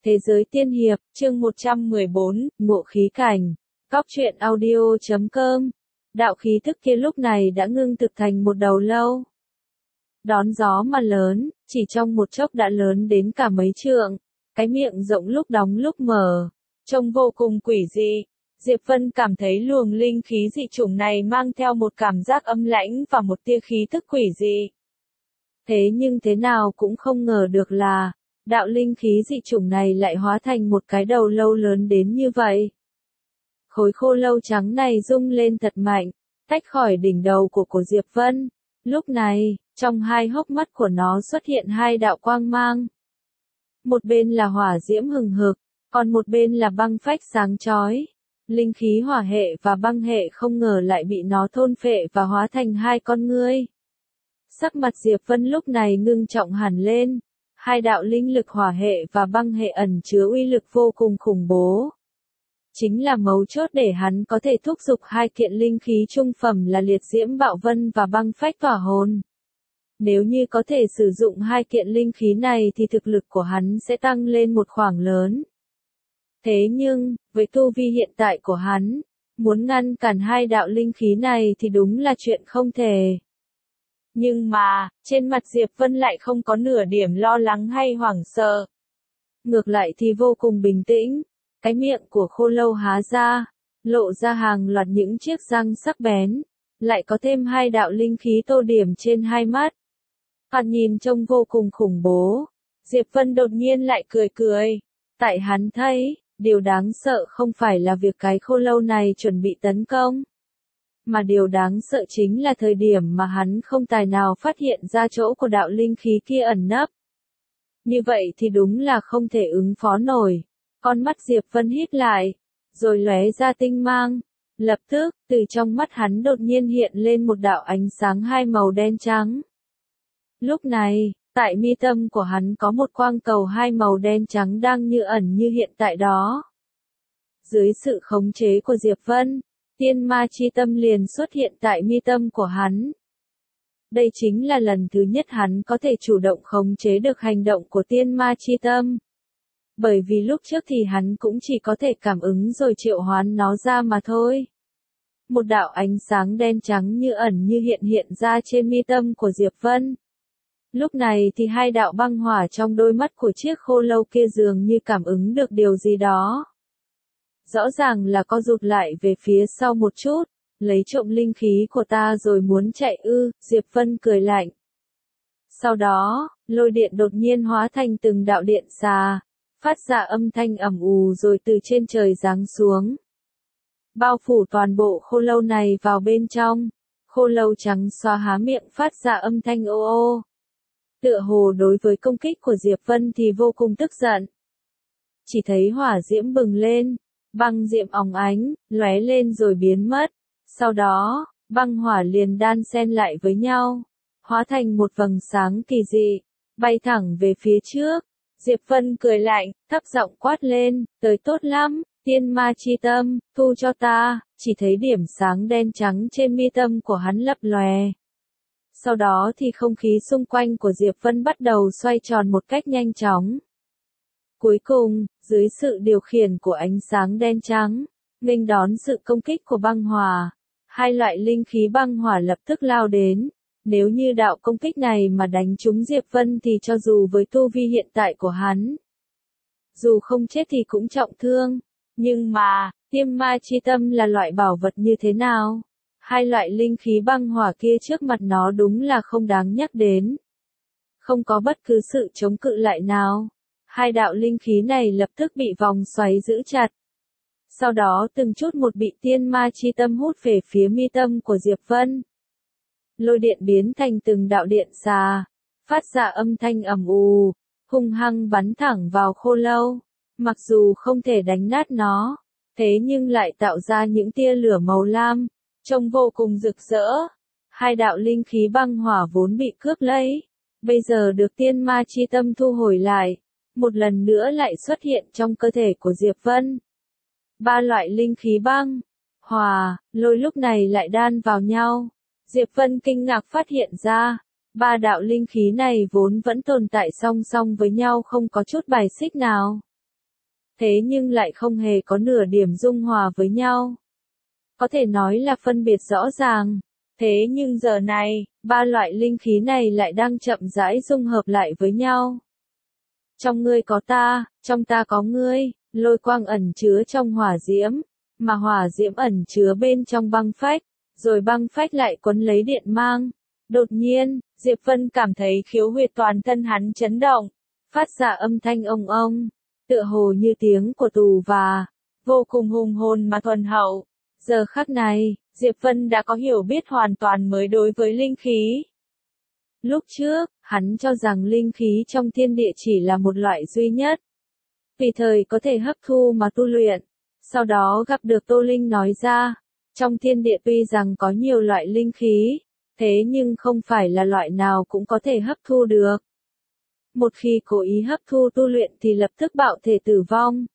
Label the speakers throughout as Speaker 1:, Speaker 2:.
Speaker 1: Thế giới tiên hiệp, chương 114, ngộ khí cảnh. Cóc truyện audio.com. Đạo khí thức kia lúc này đã ngưng thực thành một đầu lâu. Đón gió mà lớn, chỉ trong một chốc đã lớn đến cả mấy trượng. Cái miệng rộng lúc đóng lúc mở, trông vô cùng quỷ dị. Diệp Vân cảm thấy luồng linh khí dị chủng này mang theo một cảm giác âm lãnh và một tia khí thức quỷ dị. Thế nhưng thế nào cũng không ngờ được là, đạo linh khí dị chủng này lại hóa thành một cái đầu lâu lớn đến như vậy. Khối khô lâu trắng này rung lên thật mạnh, tách khỏi đỉnh đầu của Diệp Vân. Lúc này, trong hai hốc mắt của nó xuất hiện hai đạo quang mang. Một bên là hỏa diễm hừng hực, còn một bên là băng phách sáng chói. Linh khí hỏa hệ và băng hệ không ngờ lại bị nó thôn phệ và hóa thành hai con ngươi. Sắc mặt Diệp Vân lúc này ngưng trọng hẳn lên. Hai đạo linh lực hỏa hệ và băng hệ ẩn chứa uy lực vô cùng khủng bố. Chính là mấu chốt để hắn có thể thúc giục hai kiện linh khí trung phẩm là liệt diễm bạo vân và băng phách tỏa hồn. Nếu như có thể sử dụng hai kiện linh khí này thì thực lực của hắn sẽ tăng lên một khoảng lớn. Thế nhưng, với tu vi hiện tại của hắn, muốn ngăn cản hai đạo linh khí này thì đúng là chuyện không thể. Nhưng mà, trên mặt Diệp Vân lại không có nửa điểm lo lắng hay hoảng sợ. Ngược lại thì vô cùng bình tĩnh, cái miệng của khô lâu há ra, lộ ra hàng loạt những chiếc răng sắc bén, lại có thêm hai đạo linh khí tô điểm trên hai mắt. Thoạt nhìn trông vô cùng khủng bố, Diệp Vân đột nhiên lại cười cười, tại hắn thấy, điều đáng sợ không phải là việc cái khô lâu này chuẩn bị tấn công. Mà điều đáng sợ chính là thời điểm mà hắn không tài nào phát hiện ra chỗ của đạo linh khí kia ẩn nấp. Như vậy thì đúng là không thể ứng phó nổi. Con mắt Diệp Vân hít lại, rồi lóe ra tinh mang. Lập tức, từ trong mắt hắn đột nhiên hiện lên một đạo ánh sáng hai màu đen trắng. Lúc này, tại mi tâm của hắn có một quang cầu hai màu đen trắng đang như ẩn như hiện tại đó. Dưới sự khống chế của Diệp Vân, tiên ma chi tâm liền xuất hiện tại mi tâm của hắn. Đây chính là lần thứ nhất hắn có thể chủ động khống chế được hành động của tiên ma chi tâm. Bởi vì lúc trước thì hắn cũng chỉ có thể cảm ứng rồi triệu hoán nó ra mà thôi. Một đạo ánh sáng đen trắng như ẩn như hiện ra trên mi tâm của Diệp Vân. Lúc này thì hai đạo băng hỏa trong đôi mắt của chiếc khô lâu kia dường như cảm ứng được điều gì đó. Rõ ràng là co rụt lại về phía sau một chút, lấy trộm linh khí của ta rồi muốn chạy ư, Diệp Vân cười lạnh. Sau đó, lôi điện đột nhiên hóa thành từng đạo điện xà, phát ra âm thanh ầm ù rồi từ trên trời giáng xuống. Bao phủ toàn bộ khô lâu này vào bên trong, khô lâu trắng xóa há miệng phát ra âm thanh ô ô. Tựa hồ đối với công kích của Diệp Vân thì vô cùng tức giận. Chỉ thấy hỏa diễm bừng lên. Băng diệm óng ánh, lóe lên rồi biến mất. Sau đó, băng hỏa liền đan xen lại với nhau, hóa thành một vầng sáng kỳ dị, bay thẳng về phía trước. Diệp Vân cười lạnh, thấp giọng quát lên, tới tốt lắm, tiên ma chi tâm, thu cho ta. Chỉ thấy điểm sáng đen trắng trên mi tâm của hắn lấp lòe. Sau đó thì không khí xung quanh của Diệp Vân bắt đầu xoay tròn một cách nhanh chóng. Cuối cùng, dưới sự điều khiển của ánh sáng đen trắng, nghênh đón sự công kích của băng hỏa, hai loại linh khí băng hỏa lập tức lao đến. Nếu như đạo công kích này mà đánh trúng Diệp Vân thì cho dù với tu vi hiện tại của hắn, dù không chết thì cũng trọng thương. Nhưng mà, tiêm ma chi tâm là loại bảo vật như thế nào? Hai loại linh khí băng hỏa kia trước mặt nó đúng là không đáng nhắc đến. Không có bất cứ sự chống cự lại nào. Hai đạo linh khí này lập tức bị vòng xoáy giữ chặt. Sau đó từng chút một bị tiên ma chi tâm hút về phía mi tâm của Diệp Vân. Lôi điện biến thành từng đạo điện xà, phát ra âm thanh ầm ù, hung hăng bắn thẳng vào khô lâu. Mặc dù không thể đánh nát nó, thế nhưng lại tạo ra những tia lửa màu lam, trông vô cùng rực rỡ. Hai đạo linh khí băng hỏa vốn bị cướp lấy, bây giờ được tiên ma chi tâm thu hồi lại. Một lần nữa lại xuất hiện trong cơ thể của Diệp Vân. Ba loại linh khí băng, hỏa, lôi lúc này lại đan vào nhau. Diệp Vân kinh ngạc phát hiện ra, ba đạo linh khí này vốn vẫn tồn tại song song với nhau không có chút bài xích nào. thế nhưng lại không hề có nửa điểm dung hòa với nhau. Có thể nói là phân biệt rõ ràng. Thế nhưng giờ này, ba loại linh khí này lại đang chậm rãi dung hợp lại với nhau. Trong ngươi có ta, trong ta có ngươi, lôi quang ẩn chứa trong hỏa diễm, mà hỏa diễm ẩn chứa bên trong băng phách, rồi băng phách lại quấn lấy điện mang. Đột nhiên, Diệp Vân cảm thấy khiếu huyệt toàn thân hắn chấn động, phát ra âm thanh ông ông, tựa hồ như tiếng của tù và, vô cùng hùng hồn mà thuần hậu. Giờ khắc này, Diệp Vân đã có hiểu biết hoàn toàn mới đối với linh khí. Lúc trước, hắn cho rằng linh khí trong thiên địa chỉ là một loại duy nhất, tùy thời có thể hấp thu mà tu luyện. Sau đó gặp được Tô Linh nói ra, trong thiên địa tuy rằng có nhiều loại linh khí, thế nhưng không phải là loại nào cũng có thể hấp thu được. Một khi cố ý hấp thu tu luyện thì lập tức bạo thể tử vong.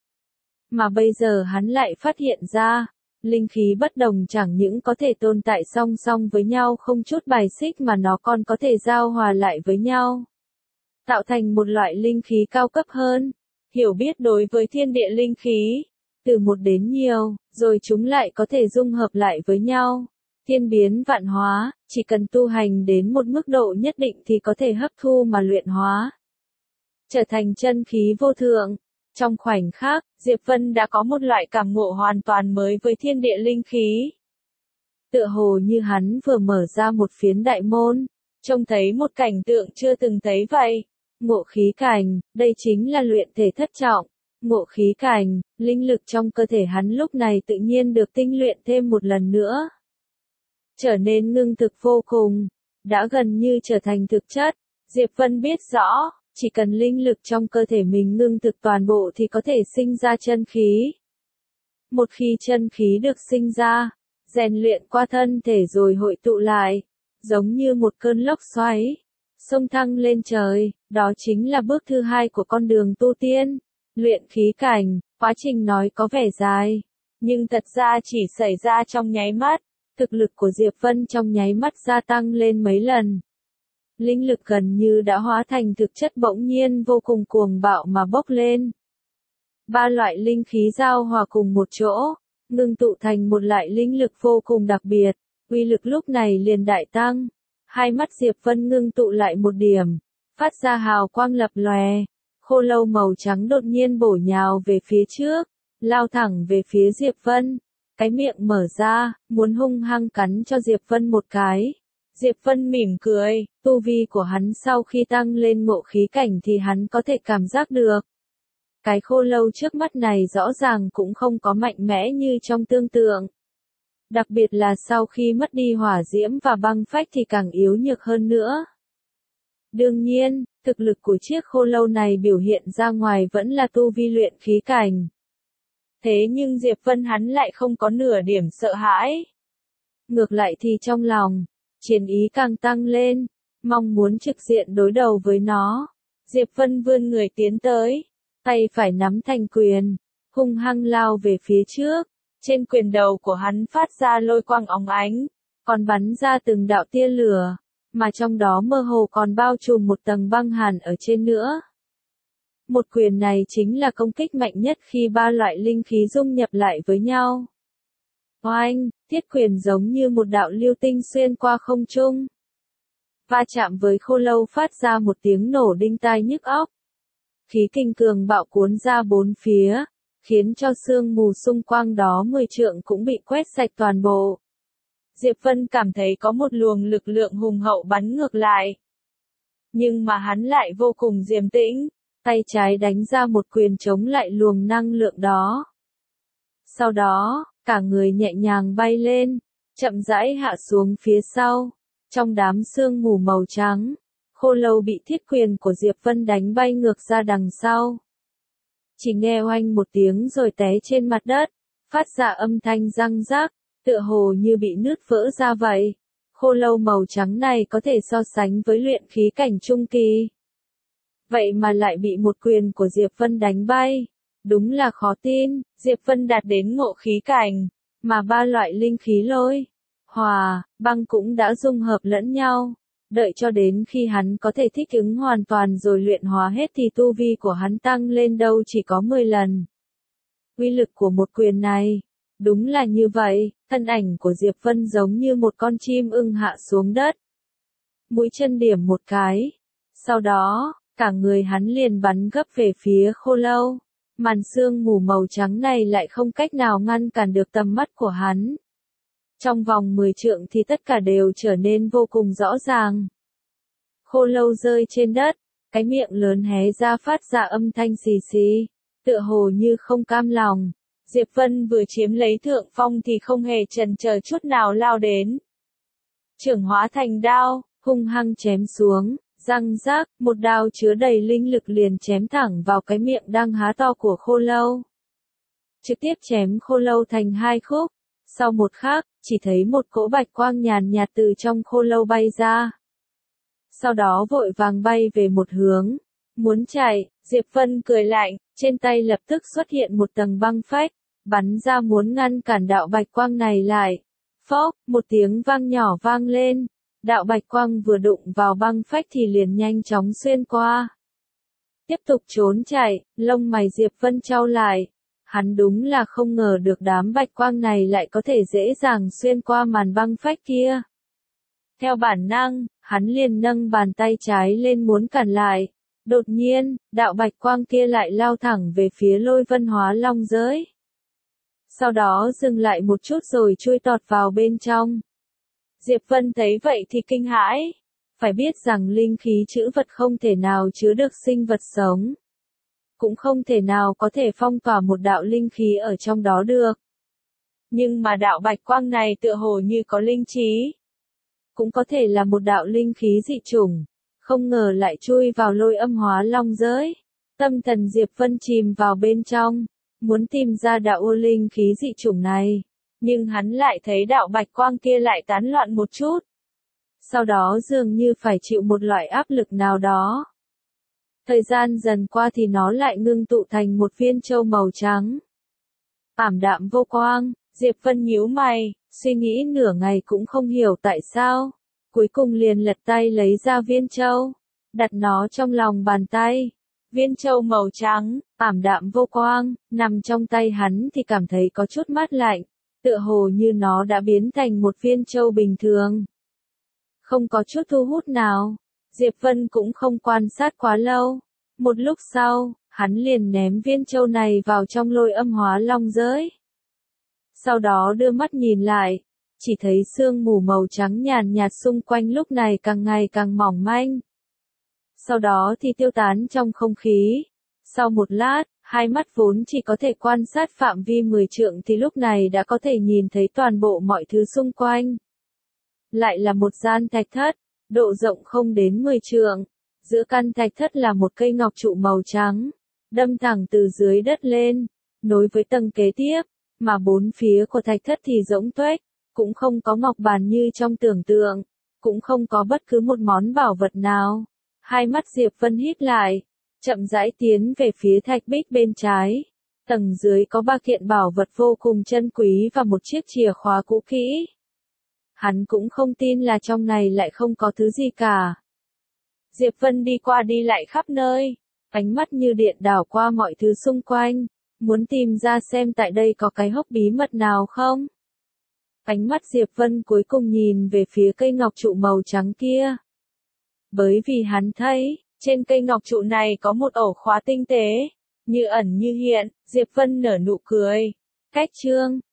Speaker 1: Mà bây giờ hắn lại phát hiện ra, linh khí bất đồng chẳng những có thể tồn tại song song với nhau không chút bài xích mà nó còn có thể giao hòa lại với nhau, tạo thành một loại linh khí cao cấp hơn. Hiểu biết đối với thiên địa linh khí, từ một đến nhiều, rồi chúng lại có thể dung hợp lại với nhau, thiên biến vạn hóa, chỉ cần tu hành đến một mức độ nhất định thì có thể hấp thu mà luyện hóa, trở thành chân khí vô thượng. Trong khoảnh khắc, Diệp Vân đã có một loại cảm ngộ hoàn toàn mới với thiên địa linh khí. Tựa hồ như hắn vừa mở ra một phiến đại môn, trông thấy một cảnh tượng chưa từng thấy vậy. Ngộ khí cảnh, đây chính là luyện thể thất trọng. Ngộ khí cảnh, linh lực trong cơ thể hắn lúc này tự nhiên được tinh luyện thêm một lần nữa. Trở nên ngưng thực vô cùng, đã gần như trở thành thực chất. Diệp Vân biết rõ, chỉ cần linh lực trong cơ thể mình ngưng thực toàn bộ thì có thể sinh ra chân khí. Một khi chân khí được sinh ra, rèn luyện qua thân thể rồi hội tụ lại, giống như một cơn lốc xoáy, xông thăng lên trời, đó chính là bước thứ hai của con đường tu tiên, luyện khí cảnh. Quá trình nói có vẻ dài, nhưng thật ra chỉ xảy ra trong nháy mắt, thực lực của Diệp Vân trong nháy mắt gia tăng lên mấy lần. Linh lực gần như đã hóa thành thực chất bỗng nhiên vô cùng cuồng bạo mà bốc lên. Ba loại linh khí giao hòa cùng một chỗ, ngưng tụ thành một loại linh lực vô cùng đặc biệt, uy lực lúc này liền đại tăng. Hai mắt Diệp Vân ngưng tụ lại một điểm, phát ra hào quang lập lòe, khô lâu màu trắng đột nhiên bổ nhào về phía trước, lao thẳng về phía Diệp Vân, cái miệng mở ra, muốn hung hăng cắn cho Diệp Vân một cái. Diệp Vân mỉm cười, tu vi của hắn sau khi tăng lên ngộ khí cảnh thì hắn có thể cảm giác được. Cái khô lâu trước mắt này rõ ràng cũng không có mạnh mẽ như trong tưởng tượng. Đặc biệt là sau khi mất đi hỏa diễm và băng phách thì càng yếu nhược hơn nữa. Đương nhiên, thực lực của chiếc khô lâu này biểu hiện ra ngoài vẫn là tu vi luyện khí cảnh. Thế nhưng Diệp Vân hắn lại không có nửa điểm sợ hãi. Ngược lại thì trong lòng, chiến ý càng tăng lên, mong muốn trực diện đối đầu với nó. Diệp Vân vươn người tiến tới, tay phải nắm thành quyền, hung hăng lao về phía trước. Trên quyền đầu của hắn phát ra lôi quang óng ánh, còn bắn ra từng đạo tia lửa, mà trong đó mơ hồ còn bao trùm một tầng băng hàn ở trên nữa. Một quyền này chính là công kích mạnh nhất khi ba loại linh khí dung nhập lại với nhau. Oanh, thiết quyền giống như một đạo lưu tinh xuyên qua không trung. Va chạm với khô lâu phát ra một tiếng nổ đinh tai nhức óc. Khí kinh cường bạo cuốn ra bốn phía, khiến cho sương mù xung quanh đó 10 trượng cũng bị quét sạch toàn bộ. Diệp Vân cảm thấy có một luồng lực lượng hùng hậu bắn ngược lại. Nhưng mà hắn lại vô cùng điềm tĩnh, tay trái đánh ra một quyền chống lại luồng năng lượng đó. Sau đó, cả người nhẹ nhàng bay lên, chậm rãi hạ xuống phía sau. Trong đám sương mù màu trắng, khô lâu bị thiết quyền của Diệp Vân đánh bay ngược ra đằng sau. Chỉ nghe oanh một tiếng rồi té trên mặt đất, phát ra âm thanh răng rác, tựa hồ như bị nứt vỡ ra vậy. Khô lâu màu trắng này có thể so sánh với luyện khí cảnh trung kỳ. Vậy mà lại bị một quyền của Diệp Vân đánh bay. Đúng là khó tin, Diệp Vân đạt đến ngộ khí cảnh, mà ba loại linh khí lôi, hỏa, băng cũng đã dung hợp lẫn nhau. Đợi cho đến khi hắn có thể thích ứng hoàn toàn rồi luyện hóa hết thì tu vi của hắn tăng lên đâu chỉ có 10 lần. uy lực của một quyền này. Đúng là như vậy, thân ảnh của Diệp Vân giống như một con chim ưng hạ xuống đất. Mũi chân điểm một cái. Sau đó, cả người hắn liền bắn gấp về phía Khô Lâu. Màn sương mù màu trắng này lại không cách nào ngăn cản được tầm mắt của hắn. Trong vòng 10 trượng thì tất cả đều trở nên vô cùng rõ ràng. Khô Lâu rơi trên đất, cái miệng lớn hé ra phát ra âm thanh xì xì, tựa hồ như không cam lòng. Diệp Vân vừa chiếm lấy thượng phong thì không hề chần chờ chút nào lao đến. Chưởng hóa thành đao, hung hăng chém xuống, răng rác, một đao chứa đầy linh lực liền chém thẳng vào cái miệng đang há to của Khô Lâu. Trực tiếp chém Khô Lâu thành hai khúc. Sau một khắc, chỉ thấy một cỗ bạch quang nhàn nhạt từ trong Khô Lâu bay ra. Sau đó vội vàng bay về một hướng. Muốn chạy, Diệp Vân cười lạnh, trên tay lập tức xuất hiện một tầng băng phách, bắn ra muốn ngăn cản đạo bạch quang này lại. Phốc, một tiếng vang nhỏ vang lên, đạo bạch quang vừa đụng vào băng phách thì liền nhanh chóng xuyên qua. Tiếp tục trốn chạy, lông mày Diệp Vân chau lại. Hắn đúng là không ngờ được đám bạch quang này lại có thể dễ dàng xuyên qua màn băng phách kia. Theo bản năng, hắn liền nâng bàn tay trái lên muốn cản lại. Đột nhiên, đạo bạch quang kia lại lao thẳng về phía Lôi Vân Hóa Long giới. Sau đó dừng lại một chút rồi chui tọt vào bên trong. Diệp Vân thấy vậy thì kinh hãi. Phải biết rằng linh khí trữ vật không thể nào chứa được sinh vật sống. Cũng không thể nào có thể phong tỏa một đạo linh khí ở trong đó được. Nhưng mà đạo bạch quang này tựa hồ như có linh trí. Cũng có thể là một đạo linh khí dị chủng. Không ngờ lại chui vào Lôi Âm Hóa Long giới. Tâm thần Diệp Vân chìm vào bên trong. Muốn tìm ra đạo ô linh khí dị chủng này. Nhưng hắn lại thấy đạo bạch quang kia lại tán loạn một chút. Sau đó dường như phải chịu một loại áp lực nào đó. Thời gian dần qua thì nó lại ngưng tụ thành một viên châu màu trắng. Ảm đạm vô quang, Diệp Vân nhíu mày, suy nghĩ nửa ngày cũng không hiểu tại sao. Cuối cùng liền lật tay lấy ra viên châu, đặt nó trong lòng bàn tay. Viên châu màu trắng, ảm đạm vô quang, nằm trong tay hắn thì cảm thấy có chút mát lạnh, tựa hồ như nó đã biến thành một viên châu bình thường. Không có chút thu hút nào, Diệp Vân cũng không quan sát quá lâu. Một lúc sau, hắn liền ném viên châu này vào trong Lôi Âm Hóa Long giới. Sau đó đưa mắt nhìn lại, chỉ thấy sương mù màu trắng nhàn nhạt xung quanh lúc này càng ngày càng mỏng manh. Sau đó thì tiêu tán trong không khí. Sau một lát, hai mắt vốn chỉ có thể quan sát phạm vi 10 trượng thì lúc này đã có thể nhìn thấy toàn bộ mọi thứ xung quanh. Lại là một gian thạch thất, độ rộng không đến 10 trượng. Giữa căn thạch thất là một cây ngọc trụ màu trắng, đâm thẳng từ dưới đất lên, nối với tầng kế tiếp, mà bốn phía của thạch thất thì rỗng tuếch, cũng không có ngọc bàn như trong tưởng tượng, cũng không có bất cứ một món bảo vật nào. Hai mắt Diệp Vân hít lại, chậm rãi tiến về phía thạch bích bên trái. Tầng dưới có ba kiện bảo vật vô cùng chân quý và một chiếc chìa khóa cũ kỹ. Hắn cũng không tin là trong này lại không có thứ gì cả. Diệp Vân đi qua đi lại khắp nơi, ánh mắt như điện đảo qua mọi thứ xung quanh, muốn tìm ra xem tại đây có cái hốc bí mật nào không. Ánh mắt Diệp Vân cuối cùng nhìn về phía cây ngọc trụ màu trắng kia. Bởi vì hắn thấy, trên cây ngọc trụ này có một ổ khóa tinh tế, như ẩn như hiện, Diệp Vân nở nụ cười. Cách chương